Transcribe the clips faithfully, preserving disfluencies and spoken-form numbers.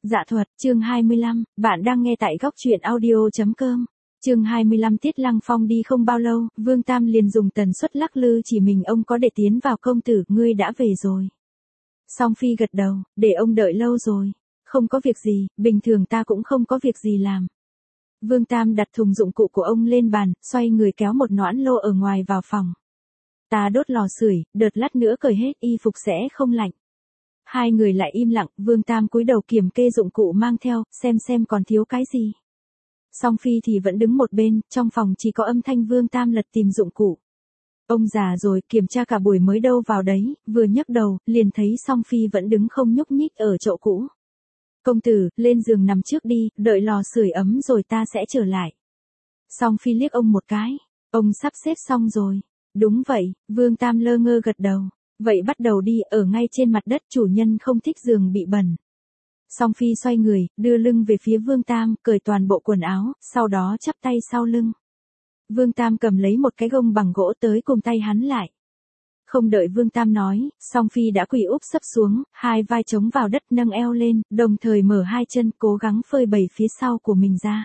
Dạ thuật, chương hai mươi lăm, bạn đang nghe tại góc truyện audio.com. Chương hai mươi lăm Tiết Lăng Phong đi không bao lâu, Vương Tam liền dùng tần suất lắc lư chỉ mình ông có để tiến vào. Công tử, ngươi đã về rồi. Song Phi gật đầu, để ông đợi lâu rồi. Không có việc gì, bình thường ta cũng không có việc gì làm. Vương Tam đặt thùng dụng cụ của ông lên bàn, xoay người kéo một noãn lô ở ngoài vào phòng. Ta đốt lò sưởi, đợt lát nữa cởi hết y phục sẽ không lạnh. Hai người lại im lặng, Vương Tam cúi đầu kiểm kê dụng cụ mang theo, xem xem còn thiếu cái gì. Song Phi thì vẫn đứng một bên, trong phòng chỉ có âm thanh Vương Tam lật tìm dụng cụ. Ông già rồi, kiểm tra cả buổi mới đâu vào đấy, vừa nhấc đầu, liền thấy Song Phi vẫn đứng không nhúc nhích ở chỗ cũ. Công tử, lên giường nằm trước đi, đợi lò sưởi ấm rồi ta sẽ trở lại. Song Phi liếc ông một cái, ông sắp xếp xong rồi. Đúng vậy, Vương Tam lơ ngơ gật đầu. Vậy bắt đầu đi, ở ngay trên mặt đất, chủ nhân không thích giường bị bẩn. Song Phi xoay người, đưa lưng về phía Vương Tam, cởi toàn bộ quần áo, sau đó chắp tay sau lưng. Vương Tam cầm lấy một cái gông bằng gỗ tới cùng tay hắn lại. Không đợi Vương Tam nói, Song Phi đã quỳ úp sấp xuống, hai vai chống vào đất nâng eo lên, đồng thời mở hai chân cố gắng phơi bày phía sau của mình ra.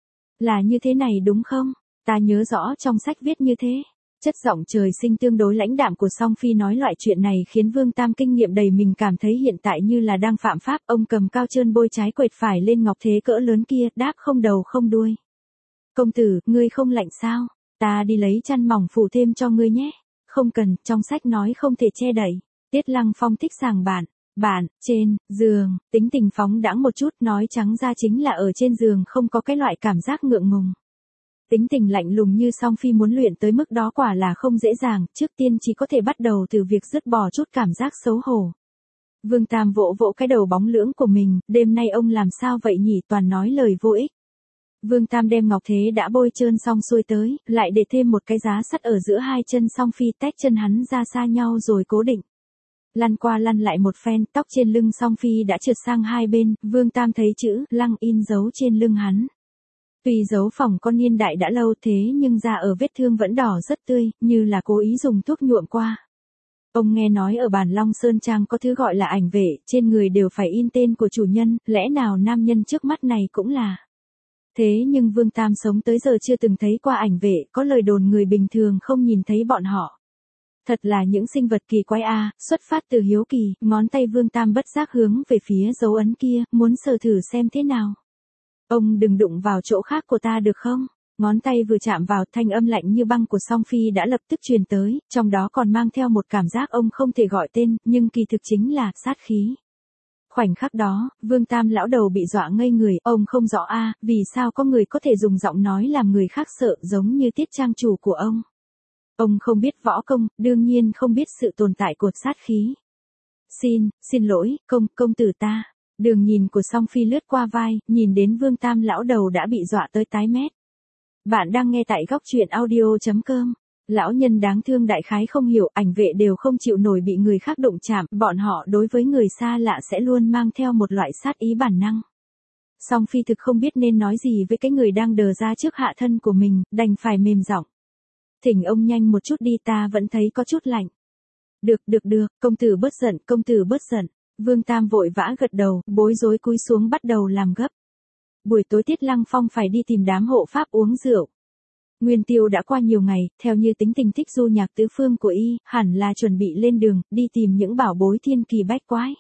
Là như thế này đúng không? Ta nhớ rõ trong sách viết như thế. Chất giọng trời sinh tương đối lãnh đạm của Song Phi nói loại chuyện này khiến Vương Tam kinh nghiệm đầy mình cảm thấy hiện tại như là đang phạm pháp. Ông cầm cao trơn bôi trái quệt phải lên ngọc thế cỡ lớn kia, đáp không đầu không đuôi. Công tử, ngươi không lạnh sao? Ta đi lấy chăn mỏng phủ thêm cho ngươi nhé. Không cần, trong sách nói không thể che đậy. Tiết Lăng Phong thích sàng bạn. Bạn, trên, giường, tính tình phóng đãng một chút, nói trắng ra chính là ở trên giường không có cái loại cảm giác ngượng ngùng. Tính tình lạnh lùng như Song Phi muốn luyện tới mức đó quả là không dễ dàng, trước tiên chỉ có thể bắt đầu từ việc dứt bỏ chút cảm giác xấu hổ. Vương Tam vỗ vỗ cái đầu bóng lưỡng của mình, đêm nay ông làm sao vậy nhỉ, toàn nói lời vô ích. Vương Tam đem ngọc thế đã bôi trơn xong xuôi tới, lại để thêm một cái giá sắt ở giữa hai chân Song Phi, tách chân hắn ra xa nhau rồi cố định. Lăn qua lăn lại một phen, tóc trên lưng Song Phi đã trượt sang hai bên, Vương Tam thấy chữ Lăng in dấu trên lưng hắn. Tuy dấu phòng con niên đại đã lâu thế nhưng da ở vết thương vẫn đỏ rất tươi, như là cố ý dùng thuốc nhuộm qua. Ông nghe nói ở bản Long Sơn Trang có thứ gọi là ảnh vệ, trên người đều phải in tên của chủ nhân, lẽ nào nam nhân trước mắt này cũng là. Thế nhưng Vương Tam sống tới giờ chưa từng thấy qua ảnh vệ, có lời đồn người bình thường không nhìn thấy bọn họ. Thật là những sinh vật kỳ quái a, xuất phát từ hiếu kỳ, ngón tay Vương Tam bất giác hướng về phía dấu ấn kia, muốn sờ thử xem thế nào. Ông đừng đụng vào chỗ khác của ta được không? Ngón tay vừa chạm vào, thanh âm lạnh như băng của Song Phi đã lập tức truyền tới, trong đó còn mang theo một cảm giác ông không thể gọi tên, nhưng kỳ thực chính là sát khí. Khoảnh khắc đó, Vương Tam lão đầu bị dọa ngây người, ông không rõ a, à, vì sao có người có thể dùng giọng nói làm người khác sợ giống như Tiết trang chủ của ông. Ông không biết võ công, đương nhiên không biết sự tồn tại của sát khí. Xin, xin lỗi, công, công tử ta. Đường nhìn của Song Phi lướt qua vai, nhìn đến Vương Tam lão đầu đã bị dọa tới tái mét. Bạn đang nghe tại góc truyện audio.com. Lão nhân đáng thương đại khái không hiểu, ảnh vệ đều không chịu nổi bị người khác đụng chạm, bọn họ đối với người xa lạ sẽ luôn mang theo một loại sát ý bản năng. Song Phi thực không biết nên nói gì với cái người đang đờ ra trước hạ thân của mình, đành phải mềm giọng. Thỉnh ông nhanh một chút đi, ta vẫn thấy có chút lạnh. Được, được, được, công tử bớt giận, công tử bớt giận. Vương Tam vội vã gật đầu, bối rối cúi xuống bắt đầu làm gấp. Buổi tối Tiết Lăng Phong phải đi tìm đám hộ pháp uống rượu. Nguyên Tiêu đã qua nhiều ngày, theo như tính tình thích du nhạc tứ phương của y, hẳn là chuẩn bị lên đường, đi tìm những bảo bối thiên kỳ bách quái.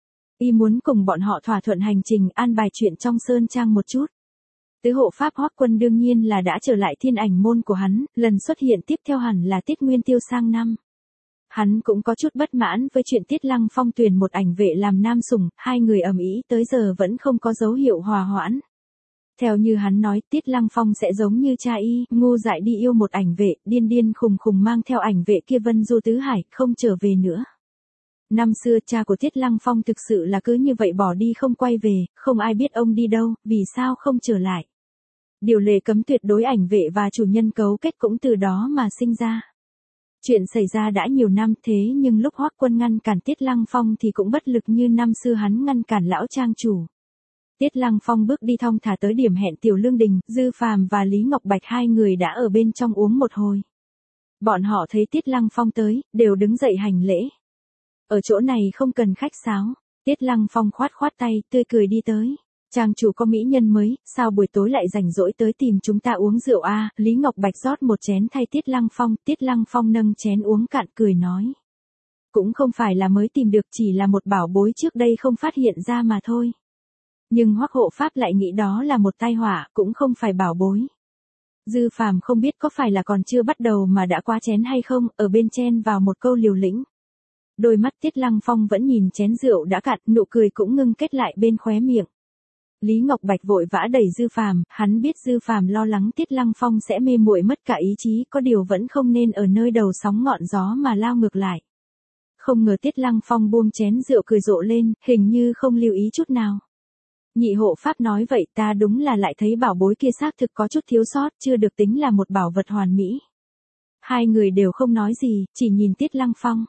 Y muốn cùng bọn họ thỏa thuận hành trình, an bài chuyện trong Sơn Trang một chút. Tứ hộ pháp Hoắc Quân đương nhiên là đã trở lại Thiên Ảnh môn của hắn, lần xuất hiện tiếp theo hẳn là Tiết Nguyên Tiêu sang năm. Hắn cũng có chút bất mãn với chuyện Tiết Lăng Phong tuyển một ảnh vệ làm nam sủng, hai người ầm ĩ tới giờ vẫn không có dấu hiệu hòa hoãn. Theo như hắn nói, Tiết Lăng Phong sẽ giống như cha y, ngu dại đi yêu một ảnh vệ, điên điên khùng khùng mang theo ảnh vệ kia vân du tứ hải, không trở về nữa. Năm xưa cha của Tiết Lăng Phong thực sự là cứ như vậy bỏ đi không quay về, không ai biết ông đi đâu, vì sao không trở lại. Điều lệ cấm tuyệt đối ảnh vệ và chủ nhân cấu kết cũng từ đó mà sinh ra. Chuyện xảy ra đã nhiều năm thế nhưng lúc Hoắc Quân ngăn cản Tiết Lăng Phong thì cũng bất lực như năm xưa hắn ngăn cản lão trang chủ. Tiết Lăng Phong bước đi thong thả tới điểm hẹn Tiểu Lương Đình, Dư Phàm và Lý Ngọc Bạch hai người đã ở bên trong uống một hồi. Bọn họ thấy Tiết Lăng Phong tới, đều đứng dậy hành lễ. Ở chỗ này không cần khách sáo. Tiết Lăng Phong khoát khoát tay, tươi cười đi tới. Trang chủ có mỹ nhân mới, sao buổi tối lại rảnh rỗi tới tìm chúng ta uống rượu a? À? Lý Ngọc Bạch rót một chén thay Tiết Lăng Phong, Tiết Lăng Phong nâng chén uống cạn cười nói. Cũng không phải là mới tìm được, chỉ là một bảo bối trước đây không phát hiện ra mà thôi. Nhưng Hoắc hộ pháp lại nghĩ đó là một tai họa, cũng không phải bảo bối. Dư Phàm không biết có phải là còn chưa bắt đầu mà đã qua chén hay không, ở bên chen vào một câu liều lĩnh. Đôi mắt Tiết Lăng Phong vẫn nhìn chén rượu đã cạn, nụ cười cũng ngưng kết lại bên khóe miệng. Lý Ngọc Bạch vội vã đẩy Dư Phàm, hắn biết Dư Phàm lo lắng Tiết Lăng Phong sẽ mê muội mất cả ý chí, có điều vẫn không nên ở nơi đầu sóng ngọn gió mà lao ngược lại. Không ngờ Tiết Lăng Phong buông chén rượu cười rộ lên, hình như không lưu ý chút nào. Nhị hộ pháp nói vậy, ta đúng là lại thấy bảo bối kia xác thực có chút thiếu sót, chưa được tính là một bảo vật hoàn mỹ. Hai người đều không nói gì, chỉ nhìn Tiết Lăng Phong.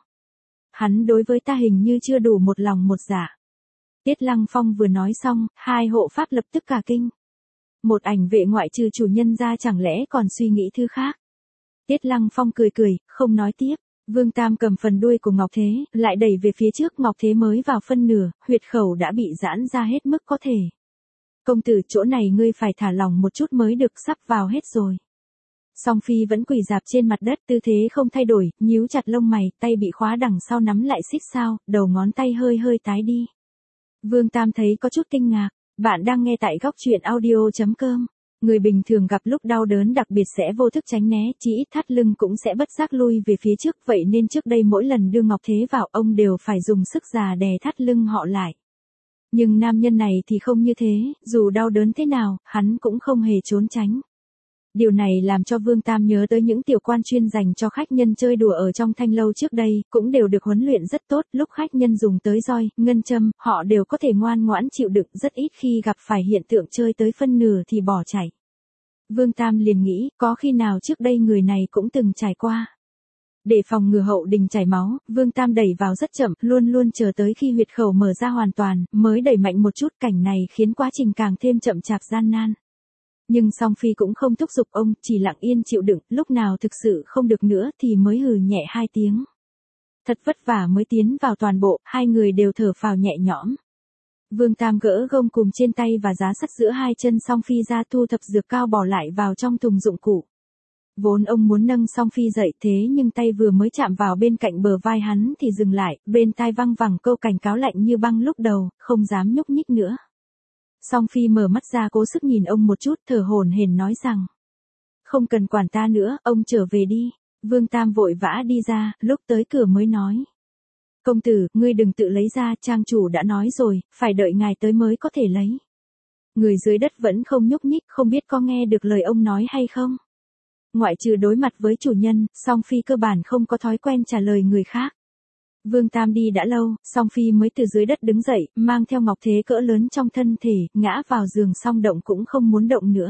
Hắn đối với ta hình như chưa đủ một lòng một dạ. Tiết Lăng Phong vừa nói xong, hai hộ pháp lập tức cả kinh. Một ảnh vệ ngoại trừ chủ nhân ra chẳng lẽ còn suy nghĩ thứ khác. Tiết Lăng Phong cười cười, không nói tiếp. Vương Tam cầm phần đuôi của Ngọc Thế, lại đẩy về phía trước, Ngọc Thế mới vào phân nửa, huyệt khẩu đã bị giãn ra hết mức có thể. Công tử, chỗ này ngươi phải thả lỏng một chút mới được, sắp vào hết rồi. Song Phi vẫn quỳ dạp trên mặt đất, tư thế không thay đổi, nhíu chặt lông mày, tay bị khóa đằng sau nắm lại xích sao, đầu ngón tay hơi hơi tái đi. Vương Tam thấy có chút kinh ngạc, bạn đang nghe tại góc truyện audio chấm com. Người bình thường gặp lúc đau đớn đặc biệt sẽ vô thức tránh né, chỉ ít thắt lưng cũng sẽ bất giác lui về phía trước, vậy nên trước đây mỗi lần đưa Ngọc Thế vào ông đều phải dùng sức già đè thắt lưng họ lại. Nhưng nam nhân này thì không như thế, dù đau đớn thế nào, hắn cũng không hề trốn tránh. Điều này làm cho Vương Tam nhớ tới những tiểu quan chuyên dành cho khách nhân chơi đùa ở trong thanh lâu trước đây, cũng đều được huấn luyện rất tốt, lúc khách nhân dùng tới roi, ngân châm, họ đều có thể ngoan ngoãn chịu đựng, rất ít khi gặp phải hiện tượng chơi tới phân nửa thì bỏ chạy. Vương Tam liền nghĩ, có khi nào trước đây người này cũng từng trải qua. Để phòng ngừa hậu đình chảy máu, Vương Tam đẩy vào rất chậm, luôn luôn chờ tới khi huyệt khẩu mở ra hoàn toàn, mới đẩy mạnh một chút, cảnh này khiến quá trình càng thêm chậm chạp gian nan. Nhưng Song Phi cũng không thúc giục ông, chỉ lặng yên chịu đựng, lúc nào thực sự không được nữa thì mới hừ nhẹ hai tiếng. Thật vất vả mới tiến vào toàn bộ, hai người đều thở phào nhẹ nhõm. Vương Tam gỡ gông cùm trên tay và giá sắt giữa hai chân Song Phi ra, thu thập dược cao bỏ lại vào trong thùng dụng cụ. Vốn ông muốn nâng Song Phi dậy, thế nhưng tay vừa mới chạm vào bên cạnh bờ vai hắn thì dừng lại, bên tai văng vẳng câu cảnh cáo lạnh như băng lúc đầu, không dám nhúc nhích nữa. Song Phi mở mắt ra cố sức nhìn ông một chút, thở hổn hển nói rằng. Không cần quản ta nữa, ông trở về đi. Vương Tam vội vã đi ra, lúc tới cửa mới nói. Công tử, ngươi đừng tự lấy ra, trang chủ đã nói rồi, phải đợi ngài tới mới có thể lấy. Người dưới đất vẫn không nhúc nhích, không biết có nghe được lời ông nói hay không. Ngoại trừ đối mặt với chủ nhân, Song Phi cơ bản không có thói quen trả lời người khác. Vương Tam đi đã lâu, Song Phi mới từ dưới đất đứng dậy, mang theo Ngọc Thế cỡ lớn trong thân thể, ngã vào giường xong động cũng không muốn động nữa.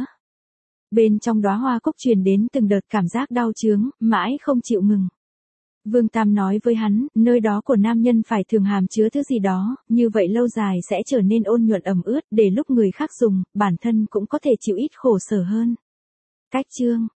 Bên trong đóa hoa cúc truyền đến từng đợt cảm giác đau chướng, mãi không chịu ngừng. Vương Tam nói với hắn, nơi đó của nam nhân phải thường hàm chứa thứ gì đó, như vậy lâu dài sẽ trở nên ôn nhuận ẩm ướt, để lúc người khác dùng, bản thân cũng có thể chịu ít khổ sở hơn. Cách chương